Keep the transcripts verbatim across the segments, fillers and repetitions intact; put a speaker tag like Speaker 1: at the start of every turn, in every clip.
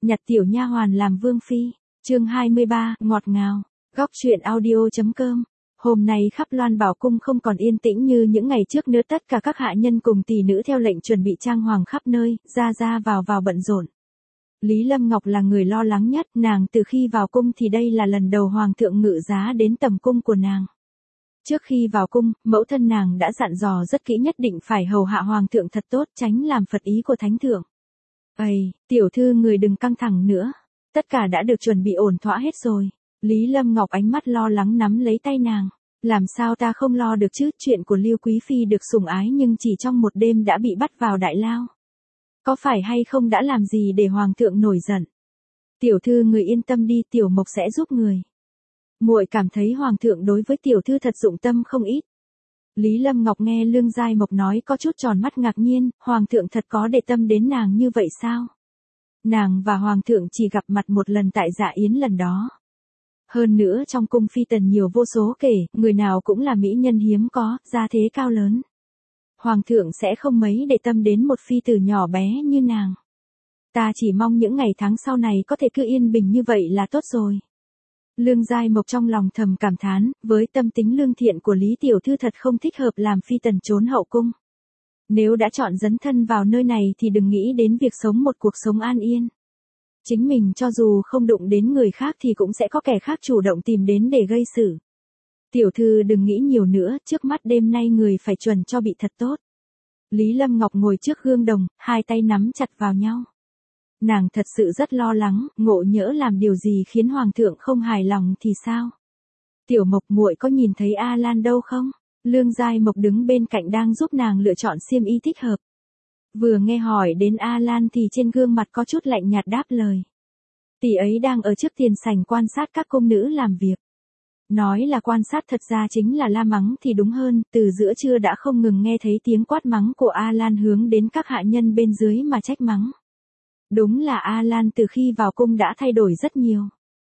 Speaker 1: Nhặt tiểu nha hoàn làm vương phi. Chương hai mươi ba, ngọt ngào. Góc truyện audio.com. Hôm nay khắp Loan Bảo cung không còn yên tĩnh như những ngày trước nữa, tất cả các hạ nhân cùng tỷ nữ theo lệnh chuẩn bị trang hoàng khắp nơi, ra ra vào vào bận rộn. Lý Lâm Ngọc là người lo lắng nhất, nàng từ khi vào cung thì đây là lần đầu hoàng thượng ngự giá đến tầm cung của nàng. Trước khi vào cung, mẫu thân nàng đã dặn dò rất kỹ nhất định phải hầu hạ hoàng thượng thật tốt, tránh làm phật ý của thánh thượng. Ây, tiểu thư người đừng căng thẳng nữa, tất cả đã được chuẩn bị ổn thỏa hết rồi. Lý Lâm Ngọc ánh mắt lo lắng nắm lấy tay nàng. Làm sao ta không lo được chứ, chuyện của Lưu Quý Phi được sủng ái nhưng chỉ trong một đêm đã bị bắt vào đại lao. Có phải hay không đã làm gì để hoàng thượng nổi giận? Tiểu thư người yên tâm đi, tiểu mộc sẽ giúp người. Muội cảm thấy hoàng thượng đối với tiểu thư thật dụng tâm không ít. Lý Lâm Ngọc nghe Lương Giai Mộc nói có chút tròn mắt ngạc nhiên, hoàng thượng thật có để tâm đến nàng như vậy sao? Nàng và hoàng thượng chỉ gặp mặt một lần tại dạ yến lần đó. Hơn nữa trong cung phi tần nhiều vô số kể, người nào cũng là mỹ nhân hiếm có, gia thế cao lớn. Hoàng thượng sẽ không mấy để tâm đến một phi tử nhỏ bé như nàng. Ta chỉ mong những ngày tháng sau này có thể cứ yên bình như vậy là tốt rồi. Lương Giai Mộc trong lòng thầm cảm thán, với tâm tính lương thiện của Lý Tiểu Thư thật không thích hợp làm phi tần trốn hậu cung. Nếu đã chọn dấn thân vào nơi này thì đừng nghĩ đến việc sống một cuộc sống an yên. Chính mình cho dù không đụng đến người khác thì cũng sẽ có kẻ khác chủ động tìm đến để gây sự. Tiểu thư đừng nghĩ nhiều nữa, trước mắt đêm nay người phải chuẩn cho bị thật tốt. Lý Lâm Ngọc ngồi trước gương đồng, hai tay nắm chặt vào nhau. Nàng thật sự rất lo lắng, ngộ nhỡ làm điều gì khiến hoàng thượng không hài lòng thì sao? Tiểu Mộc muội có nhìn thấy A Lan đâu không? Lương Giai Mộc đứng bên cạnh đang giúp nàng lựa chọn xiêm y thích hợp. Vừa nghe hỏi đến A Lan thì trên gương mặt có chút lạnh nhạt đáp lời. Tỷ ấy đang ở trước tiền sảnh quan sát các cung nữ làm việc. Nói là quan sát thật ra chính là la mắng thì đúng hơn, từ giữa trưa đã không ngừng nghe thấy tiếng quát mắng của A Lan hướng đến các hạ nhân bên dưới mà trách mắng. Đúng là A Lan từ khi vào cung đã thay đổi rất nhiều.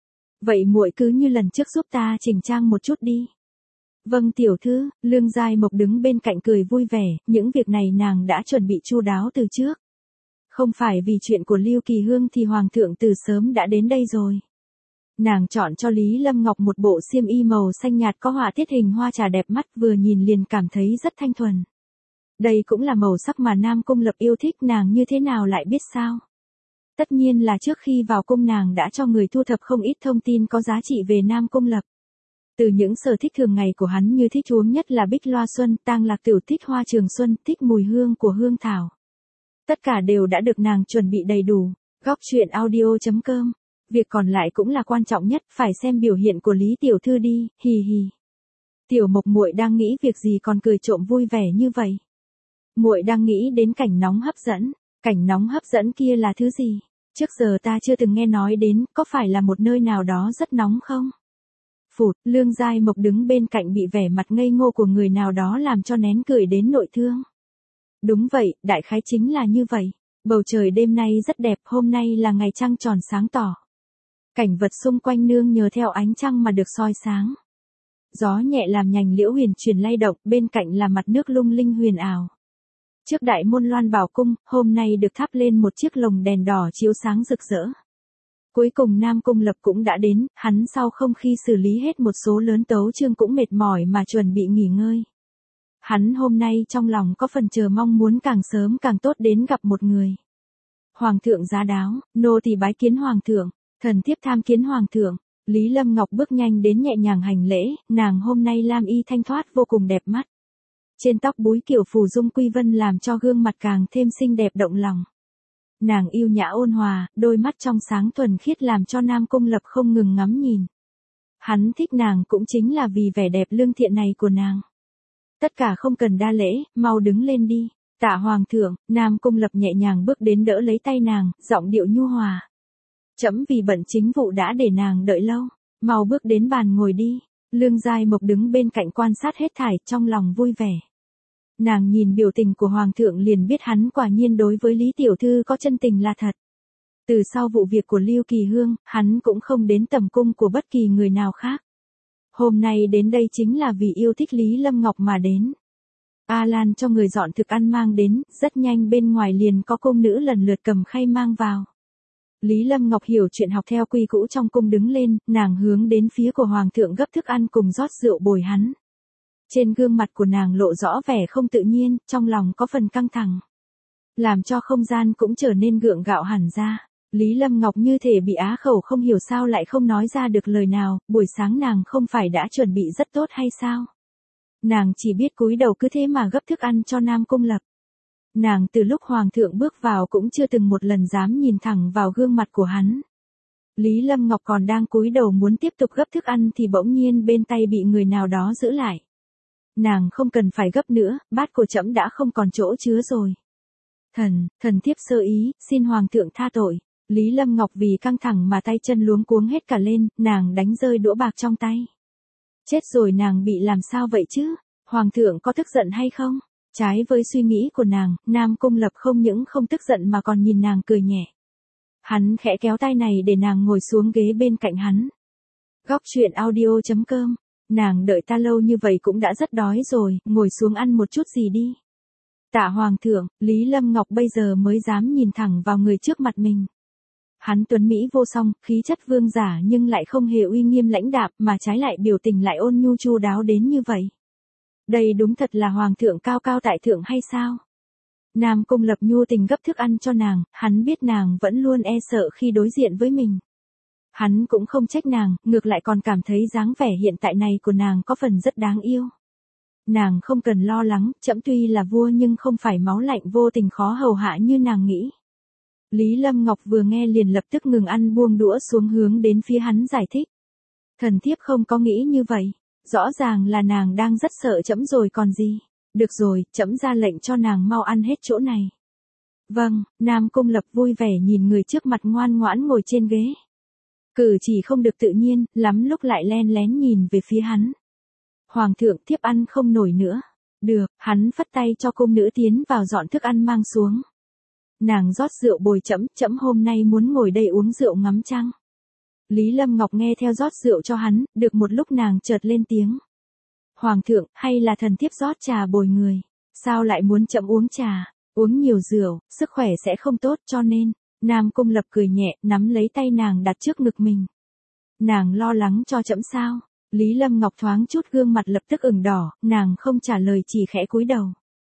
Speaker 1: Vậy muội cứ như lần trước giúp ta chỉnh trang một chút đi. Vâng tiểu thư, Lương Giai Mộc đứng bên cạnh cười vui vẻ, những việc này nàng đã chuẩn bị chu đáo từ trước. Không phải vì chuyện của Lưu Kỳ Hương thì hoàng thượng từ sớm đã đến đây rồi. Nàng chọn cho Lý Lâm Ngọc một bộ xiêm y màu xanh nhạt có họa tiết hình hoa trà đẹp mắt, vừa nhìn liền cảm thấy rất thanh thuần. Đây cũng là màu sắc mà Nam Cung Lập yêu thích, nàng như thế nào lại biết sao? Tất nhiên là trước khi vào cung nàng đã cho người thu thập không ít thông tin có giá trị về Nam Cung Lập. Từ những sở thích thường ngày của hắn như thích uống nhất là bích loa xuân, tang lạc tiểu, thích hoa trường xuân, thích mùi hương của hương thảo. Tất cả đều đã được nàng chuẩn bị đầy đủ. Góc truyện audio.com. Việc còn lại cũng là quan trọng nhất, phải xem biểu hiện của Lý Tiểu Thư đi, hì hì. Tiểu Mộc muội đang nghĩ việc gì còn cười trộm vui vẻ như vậy? Muội đang nghĩ đến cảnh nóng hấp dẫn. Cảnh nóng hấp dẫn kia là thứ gì? Trước giờ ta chưa từng nghe nói đến, có phải là một nơi nào đó rất nóng không? Phụt, Lương Giai Mộc đứng bên cạnh bị vẻ mặt ngây ngô của người nào đó làm cho nén cười đến nội thương. Đúng vậy, đại khái chính là như vậy. Bầu trời đêm nay rất đẹp, hôm nay là ngày trăng tròn sáng tỏ. Cảnh vật xung quanh nương nhờ theo ánh trăng mà được soi sáng. Gió nhẹ làm nhành liễu huyền chuyển lay động, bên cạnh là mặt nước lung linh huyền ảo. Trước đại môn Loan Bảo cung, hôm nay được thắp lên một chiếc lồng đèn đỏ chiếu sáng rực rỡ. Cuối cùng Nam Cung Lập cũng đã đến, hắn sau không khi xử lý hết một số lớn tấu chương cũng mệt mỏi mà chuẩn bị nghỉ ngơi. Hắn hôm nay trong lòng có phần chờ mong muốn càng sớm càng tốt đến gặp một người. Hoàng thượng giá đáo, nô tỳ bái kiến hoàng thượng, thần thiếp tham kiến hoàng thượng. Lý Lâm Ngọc bước nhanh đến nhẹ nhàng hành lễ, nàng hôm nay lam y thanh thoát vô cùng đẹp mắt. Trên tóc búi kiểu phù dung quy vân làm cho gương mặt càng thêm xinh đẹp động lòng. Nàng yêu nhã ôn hòa, đôi mắt trong sáng thuần khiết làm cho Nam Cung Lập không ngừng ngắm nhìn. Hắn thích nàng cũng chính là vì vẻ đẹp lương thiện này của nàng. Tất cả không cần đa lễ, mau đứng lên đi. Tạ hoàng thượng. Nam Cung Lập nhẹ nhàng bước đến đỡ lấy tay nàng, giọng điệu nhu hòa. Trẫm vì bận chính vụ đã để nàng đợi lâu, mau bước đến bàn ngồi đi. Lương Giai Mộc đứng bên cạnh quan sát hết thảy, trong lòng vui vẻ. Nàng nhìn biểu tình của hoàng thượng liền biết hắn quả nhiên đối với Lý Tiểu Thư có chân tình là thật. Từ sau vụ việc của Lưu Kỳ Hương, hắn cũng không đến tầm cung của bất kỳ người nào khác. Hôm nay đến đây chính là vì yêu thích Lý Lâm Ngọc mà đến. A Lan cho người dọn thực ăn mang đến, rất nhanh bên ngoài liền có cung nữ lần lượt cầm khay mang vào. Lý Lâm Ngọc hiểu chuyện, học theo quy cũ trong cung đứng lên, nàng hướng đến phía của hoàng thượng gấp thức ăn cùng rót rượu bồi hắn. Trên gương mặt của nàng lộ rõ vẻ không tự nhiên, trong lòng có phần căng thẳng, làm cho không gian cũng trở nên gượng gạo hẳn ra. Lý Lâm Ngọc như thể bị á khẩu, không hiểu sao lại không nói ra được lời nào, buổi sáng nàng không phải đã chuẩn bị rất tốt hay sao? Nàng chỉ biết cúi đầu cứ thế mà gấp thức ăn cho Nam Cung Lập. Nàng từ lúc hoàng thượng bước vào cũng chưa từng một lần dám nhìn thẳng vào gương mặt của hắn. Lý Lâm Ngọc còn đang cúi đầu muốn tiếp tục gấp thức ăn thì bỗng nhiên bên tay bị người nào đó giữ lại. Nàng không cần phải gấp nữa, bát của trẫm đã không còn chỗ chứa rồi. Thần, thần thiếp sơ ý, xin hoàng thượng tha tội. Lý Lâm Ngọc vì căng thẳng mà tay chân luống cuống hết cả lên, nàng đánh rơi đũa bạc trong tay. Chết rồi, nàng bị làm sao vậy chứ? Hoàng thượng có tức giận hay không? Trái với suy nghĩ của nàng, Nam Cung Lập không những không tức giận mà còn nhìn nàng cười nhẹ. Hắn khẽ kéo tay này để nàng ngồi xuống ghế bên cạnh hắn. Góc truyện audio chấm com. Nàng đợi ta lâu như vậy cũng đã rất đói rồi, ngồi xuống ăn một chút gì đi. Tạ hoàng thượng. Lý Lâm Ngọc bây giờ mới dám nhìn thẳng vào người trước mặt mình. Hắn tuấn mỹ vô song, khí chất vương giả nhưng lại không hề uy nghiêm lãnh đạm, mà trái lại biểu tình lại ôn nhu chu đáo đến như vậy. Đây đúng thật là hoàng thượng cao cao tại thượng hay sao? Nam Cung Lập nhu tình gấp thức ăn cho nàng, hắn biết nàng vẫn luôn e sợ khi đối diện với mình. Hắn cũng không trách nàng, ngược lại còn cảm thấy dáng vẻ hiện tại này của nàng có phần rất đáng yêu. Nàng không cần lo lắng, trẫm tuy là vua nhưng không phải máu lạnh vô tình khó hầu hạ như nàng nghĩ. Lý Lâm Ngọc vừa nghe liền lập tức ngừng ăn, buông đũa xuống hướng đến phía hắn giải thích. Thần thiếp không có nghĩ như vậy, rõ ràng là nàng đang rất sợ trẫm rồi còn gì. Được rồi, trẫm ra lệnh cho nàng mau ăn hết chỗ này. Vâng. Nam Cung Lập vui vẻ nhìn người trước mặt ngoan ngoãn ngồi trên ghế. Cử chỉ không được tự nhiên, lắm lúc lại len lén nhìn về phía hắn. Hoàng thượng, thiếp ăn không nổi nữa. Được, hắn phất tay cho cung nữ tiến vào dọn thức ăn mang xuống. Nàng rót rượu bồi trẫm, trẫm hôm nay muốn ngồi đây uống rượu ngắm trăng. Lý Lâm Ngọc nghe theo rót rượu cho hắn, được một lúc nàng chợt lên tiếng. Hoàng thượng, hay là thần thiếp rót trà bồi người? Sao lại muốn trẫm uống trà? Uống nhiều rượu, sức khỏe sẽ không tốt cho nên. Nam Cung Lập cười nhẹ, nắm lấy tay nàng đặt trước ngực mình. Nàng lo lắng cho trẫm sao? Lý Lâm Ngọc thoáng chút gương mặt lập tức ửng đỏ, nàng không trả lời chỉ khẽ cúi đầu.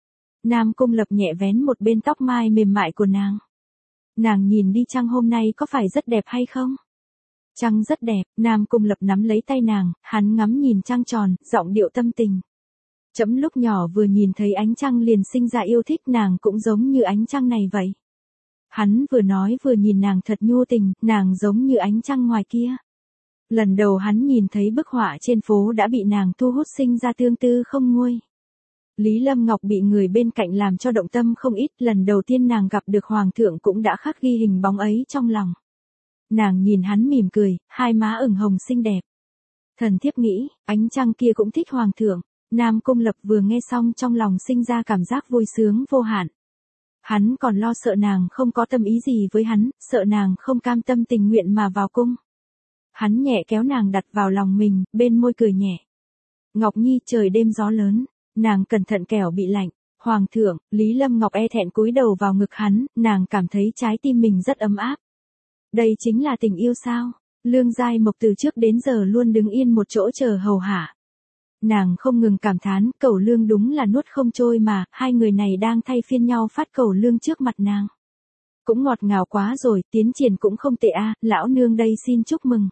Speaker 1: Nam Cung Lập nhẹ vén một bên tóc mai mềm mại của nàng. Nàng nhìn đi, trăng hôm nay có phải rất đẹp hay không? Trăng rất đẹp. Nam Cung Lập nắm lấy tay nàng, hắn ngắm nhìn trăng tròn, giọng điệu tâm tình. Trẫm lúc nhỏ vừa nhìn thấy ánh trăng liền sinh ra yêu thích, nàng cũng giống như ánh trăng này vậy. Hắn vừa nói vừa nhìn nàng thật nhu tình, nàng giống như ánh trăng ngoài kia. Lần đầu hắn nhìn thấy bức họa trên phố đã bị nàng thu hút, sinh ra tương tư không nguôi. Lý Lâm Ngọc bị người bên cạnh làm cho động tâm không ít, lần đầu tiên nàng gặp được hoàng thượng cũng đã khắc ghi hình bóng ấy trong lòng. Nàng nhìn hắn mỉm cười, hai má ửng hồng xinh đẹp. Thần thiếp nghĩ, ánh trăng kia cũng thích hoàng thượng. Nam Cung Lập vừa nghe xong trong lòng sinh ra cảm giác vui sướng vô hạn. Hắn còn lo sợ nàng không có tâm ý gì với hắn, sợ nàng không cam tâm tình nguyện mà vào cung. Hắn nhẹ kéo nàng đặt vào lòng mình, bên môi cười nhẹ. Ngọc Nhi, trời đêm gió lớn, nàng cẩn thận kẻo bị lạnh. Hoàng thượng. Lý Lâm Ngọc e thẹn cúi đầu vào ngực hắn, nàng cảm thấy trái tim mình rất ấm áp. Đây chính là tình yêu sao? Lương Giai Mộc từ trước đến giờ luôn đứng yên một chỗ chờ hầu hạ. Nàng không ngừng cảm thán, cẩu lương đúng là nuốt không trôi mà, hai người này đang thay phiên nhau phát cẩu lương trước mặt nàng. Cũng ngọt ngào quá rồi, tiến triển cũng không tệ a, lão nương đây xin chúc mừng.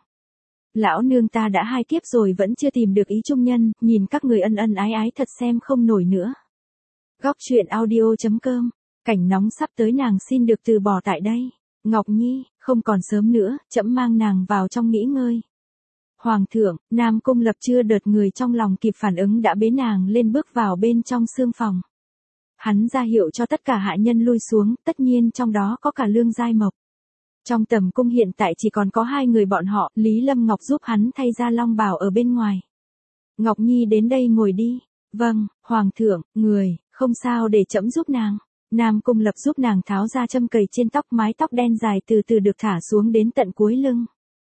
Speaker 1: Lão nương ta đã hai kiếp rồi vẫn chưa tìm được ý chung nhân, nhìn các người ân ân ái ái thật xem không nổi nữa. Góc truyện audio chấm com. Cảnh nóng sắp tới, nàng xin được từ bỏ tại đây. Ngọc Nhi, không còn sớm nữa, trẫm mang nàng vào trong nghỉ ngơi. Hoàng thượng. Nam Cung Lập chưa đợt người trong lòng kịp phản ứng đã bế nàng lên bước vào bên trong sương phòng. Hắn ra hiệu cho tất cả hạ nhân lui xuống, tất nhiên trong đó có cả Lương Giai Mộc. Trong tầm cung hiện tại chỉ còn có hai người bọn họ, Lý Lâm Ngọc giúp hắn thay ra long bào ở bên ngoài. Ngọc Nhi đến đây ngồi đi. Vâng. Hoàng thượng. Người, không sao, để trẫm giúp nàng. Nam Cung Lập giúp nàng tháo ra châm cầy trên tóc, mái tóc đen dài từ từ được thả xuống đến tận cuối lưng.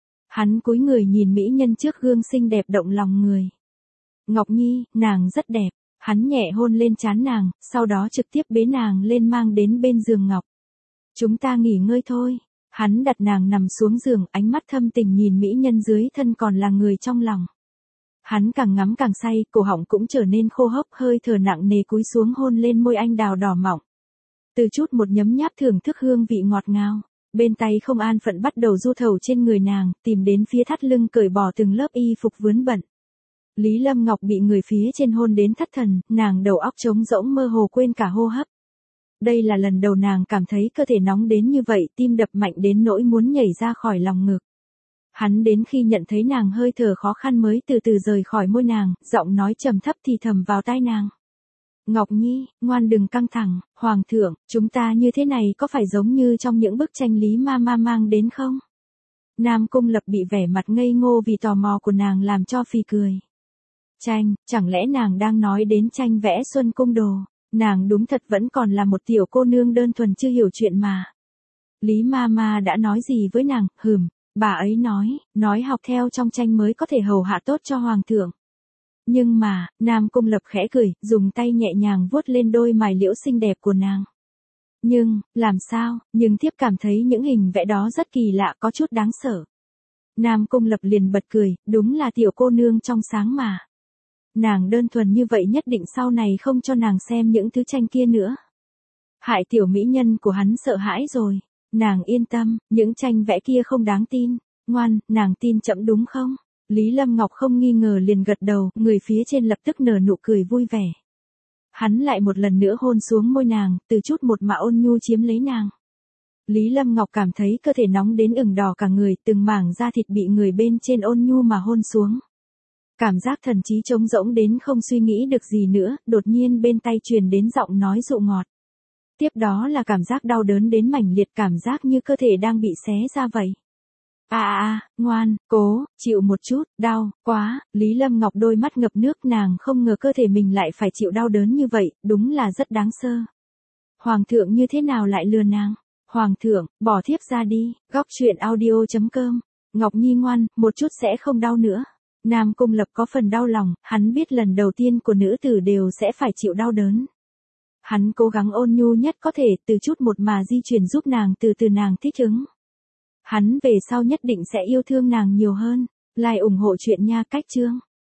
Speaker 1: Hắn cúi người nhìn mỹ nhân trước gương xinh đẹp động lòng người. Ngọc Nhi, nàng rất đẹp. Hắn nhẹ hôn lên trán nàng, sau đó trực tiếp bế nàng lên mang đến bên giường ngọc. Chúng ta nghỉ ngơi thôi. Hắn đặt nàng nằm xuống giường, ánh mắt thâm tình nhìn mỹ nhân dưới thân còn là người trong lòng. Hắn càng ngắm càng say, cổ họng cũng trở nên khô hốc, hơi thở nặng nề cúi xuống hôn lên môi anh đào đỏ mọng. Từ chút một nhấm nháp thưởng thức hương vị ngọt ngào, bên tay không an phận bắt đầu du thầu trên người nàng, tìm đến phía thắt lưng cởi bỏ từng lớp y phục vướng bận. Lý Lâm Ngọc bị người phía trên hôn đến thất thần, nàng đầu óc trống rỗng mơ hồ quên cả hô hấp. Đây là lần đầu nàng cảm thấy cơ thể nóng đến như vậy, tim đập mạnh đến nỗi muốn nhảy ra khỏi lòng ngực. Hắn đến khi nhận thấy nàng hơi thở khó khăn mới từ từ rời khỏi môi nàng, giọng nói trầm thấp thì thầm vào tai nàng. Ngọc Nhi, ngoan đừng căng thẳng, Hoàng thượng, chúng ta như thế này có phải giống như trong những bức tranh Lý Ma Ma mang đến không? Nam Cung Lập bị vẻ mặt ngây ngô vì tò mò của nàng làm cho phì cười. Tranh, chẳng lẽ nàng đang nói đến tranh vẽ Xuân Cung Đồ? Nàng đúng thật vẫn còn là một tiểu cô nương đơn thuần chưa hiểu chuyện mà. Lý Ma Ma đã nói gì với nàng? Hừm, bà ấy nói, nói học theo trong tranh mới có thể hầu hạ tốt cho Hoàng thượng. Nhưng mà, Nam Cung Lập khẽ cười, dùng tay nhẹ nhàng vuốt lên đôi mày liễu xinh đẹp của nàng. Nhưng, làm sao, nhưng thiếp cảm thấy những hình vẽ đó rất kỳ lạ, có chút đáng sợ. Nam Cung Lập liền bật cười, đúng là tiểu cô nương trong sáng mà. Nàng đơn thuần như vậy nhất định sau này không cho nàng xem những thứ tranh kia nữa. Hại tiểu mỹ nhân của hắn sợ hãi rồi. Nàng yên tâm, những tranh vẽ kia không đáng tin. Ngoan, nàng tin chậm đúng không? Lý Lâm Ngọc không nghi ngờ liền gật đầu, người phía trên lập tức nở nụ cười vui vẻ. Hắn lại một lần nữa hôn xuống môi nàng, từ chút một mà ôn nhu chiếm lấy nàng. Lý Lâm Ngọc cảm thấy cơ thể nóng đến ửng đỏ cả người, từng mảng da thịt bị người bên trên ôn nhu mà hôn xuống. Cảm giác thần trí trống rỗng đến không suy nghĩ được gì nữa, đột nhiên bên tay truyền đến giọng nói dụ ngọt. Tiếp đó là cảm giác đau đớn đến mãnh liệt, cảm giác như cơ thể đang bị xé ra vậy. À à à, ngoan, cố, chịu một chút, đau, quá, Lý Lâm Ngọc đôi mắt ngập nước, nàng không ngờ cơ thể mình lại phải chịu đau đớn như vậy, đúng là rất đáng sơ. Hoàng thượng như thế nào lại lừa nàng? Hoàng thượng, bỏ thiếp ra đi, góc truyện audio chấm com. Ngọc Nhi ngoan, một chút sẽ không đau nữa. Nam Cung Lập có phần đau lòng, hắn biết lần đầu tiên của nữ tử đều sẽ phải chịu đau đớn. Hắn cố gắng ôn nhu nhất có thể, từ chút một mà di chuyển giúp nàng từ từ nàng thích ứng. Hắn về sau nhất định sẽ yêu thương nàng nhiều hơn. Like ủng hộ chuyện nha, cách chương.